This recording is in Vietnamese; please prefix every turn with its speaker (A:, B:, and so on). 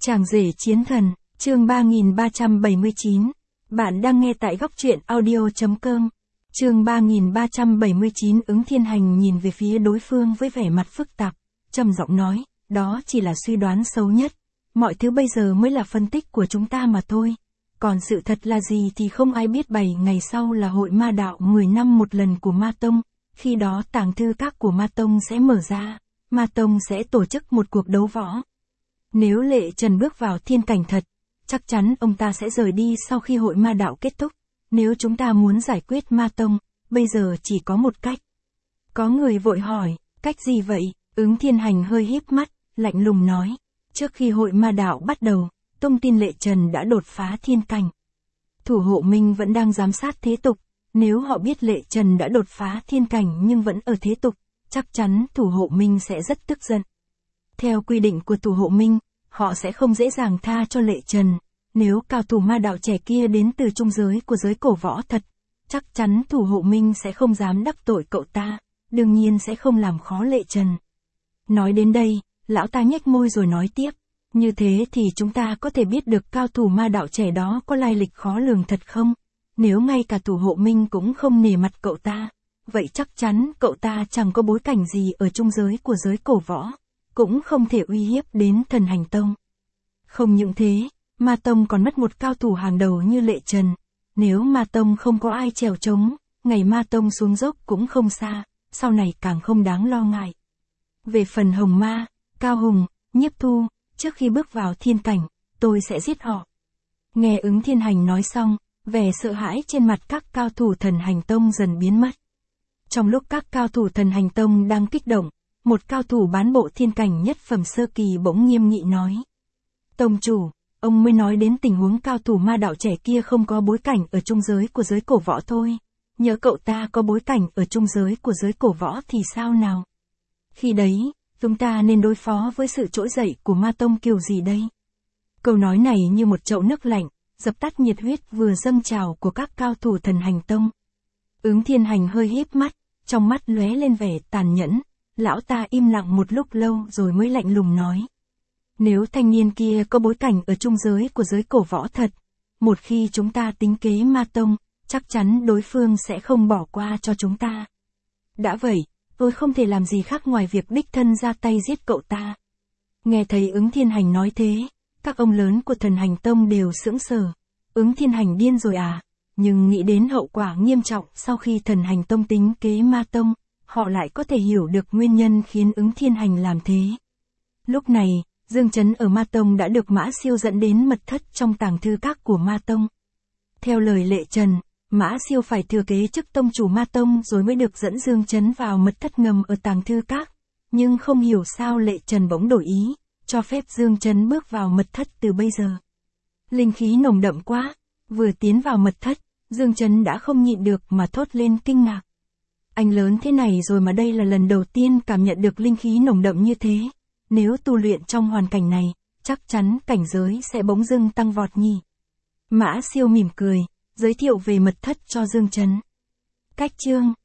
A: Chàng rể chiến thần, chương 3379. Bạn đang nghe tại góc truyện audio.com. Chương 3379. Ứng Thiên Hành nhìn về phía đối phương với vẻ mặt phức tạp, trầm giọng nói, đó chỉ là suy đoán xấu nhất. Mọi thứ bây giờ mới là phân tích của chúng ta mà thôi. Còn sự thật là gì thì không ai biết. 7 ngày sau là hội ma đạo 10 năm một lần của Ma Tông. Khi đó tàng thư các của Ma Tông sẽ mở ra. Ma Tông sẽ tổ chức một cuộc đấu võ. Nếu Lệ Trần bước vào thiên cảnh thật, chắc chắn ông ta sẽ rời đi sau khi hội ma đạo kết thúc. Nếu chúng ta muốn giải quyết Ma Tông, bây giờ chỉ có một cách. Có người vội hỏi, cách gì vậy? Ứng Thiên Hành hơi híp mắt, lạnh lùng nói. Trước khi hội ma đạo bắt đầu, tung tin Lệ Trần đã đột phá thiên cảnh. Thủ hộ Minh vẫn đang giám sát thế tục. Nếu họ biết Lệ Trần đã đột phá thiên cảnh nhưng vẫn ở thế tục, chắc chắn thủ hộ Minh sẽ rất tức giận. Theo quy định của thủ hộ Minh, họ sẽ không dễ dàng tha cho Lệ Trần. Nếu cao thủ ma đạo trẻ kia đến từ trung giới của giới cổ võ thật, chắc chắn thủ hộ Minh sẽ không dám đắc tội cậu ta, đương nhiên sẽ không làm khó Lệ Trần. Nói đến đây, lão ta nhếch môi rồi nói tiếp, như thế thì chúng ta có thể biết được cao thủ ma đạo trẻ đó có lai lịch khó lường thật không? Nếu ngay cả thủ hộ Minh cũng không nể mặt cậu ta, vậy chắc chắn cậu ta chẳng có bối cảnh gì ở trung giới của giới cổ võ, cũng không thể uy hiếp đến Thần Hành Tông. Không những thế, Ma Tông còn mất một cao thủ hàng đầu như Lệ Trần. Nếu Ma Tông không có ai chèo chống, ngày Ma Tông xuống dốc cũng không xa, sau này càng không đáng lo ngại. Về phần Hồng Ma, Cao Hùng, Nhiếp Thu, trước khi bước vào thiên cảnh, tôi sẽ giết họ. Nghe Ứng Thiên Hành nói xong, vẻ sợ hãi trên mặt các cao thủ Thần Hành Tông dần biến mất. Trong lúc các cao thủ Thần Hành Tông đang kích động, một cao thủ bán bộ thiên cảnh nhất phẩm sơ kỳ bỗng nghiêm nghị nói. Tông chủ, ông mới nói đến tình huống cao thủ ma đạo trẻ kia không có bối cảnh ở trung giới của giới cổ võ thôi. Nhớ cậu ta có bối cảnh ở trung giới của giới cổ võ thì sao nào? Khi đấy, chúng ta nên đối phó với sự trỗi dậy của Ma Tông kiểu gì đây? Câu nói này như một chậu nước lạnh, dập tắt nhiệt huyết vừa dâng trào của các cao thủ Thần Hành Tông. Ứng Thiên Hành hơi híp mắt, trong mắt lóe lên vẻ tàn nhẫn. Lão ta im lặng một lúc lâu rồi mới lạnh lùng nói. Nếu thanh niên kia có bối cảnh ở trung giới của giới cổ võ thật, một khi chúng ta tính kế Ma Tông, chắc chắn đối phương sẽ không bỏ qua cho chúng ta. Đã vậy, tôi không thể làm gì khác ngoài việc đích thân ra tay giết cậu ta. Nghe thấy Ứng Thiên Hành nói thế, các ông lớn của Thần Hành Tông đều sững sờ. Ứng Thiên Hành điên rồi à? Nhưng nghĩ đến hậu quả nghiêm trọng sau khi Thần Hành Tông tính kế Ma Tông, họ lại có thể hiểu được nguyên nhân khiến Ứng Thiên Hành làm thế. Lúc này, Dương Chấn ở Ma Tông đã được Mã Siêu dẫn đến mật thất trong tàng thư các của Ma Tông. Theo lời Lệ Trần, Mã Siêu phải thừa kế chức tông chủ Ma Tông rồi mới được dẫn Dương Chấn vào mật thất ngầm ở tàng thư các. Nhưng không hiểu sao Lệ Trần bỗng đổi ý, cho phép Dương Chấn bước vào mật thất từ bây giờ. Linh khí nồng đậm quá, vừa tiến vào mật thất, Dương Chấn đã không nhịn được mà thốt lên kinh ngạc. Anh lớn thế này rồi mà đây là lần đầu tiên cảm nhận được linh khí nồng đậm như thế. Nếu tu luyện trong hoàn cảnh này, chắc chắn cảnh giới sẽ bỗng dưng tăng vọt nhỉ. Mã Siêu mỉm cười, giới thiệu về mật thất cho Dương Chấn. Cách chương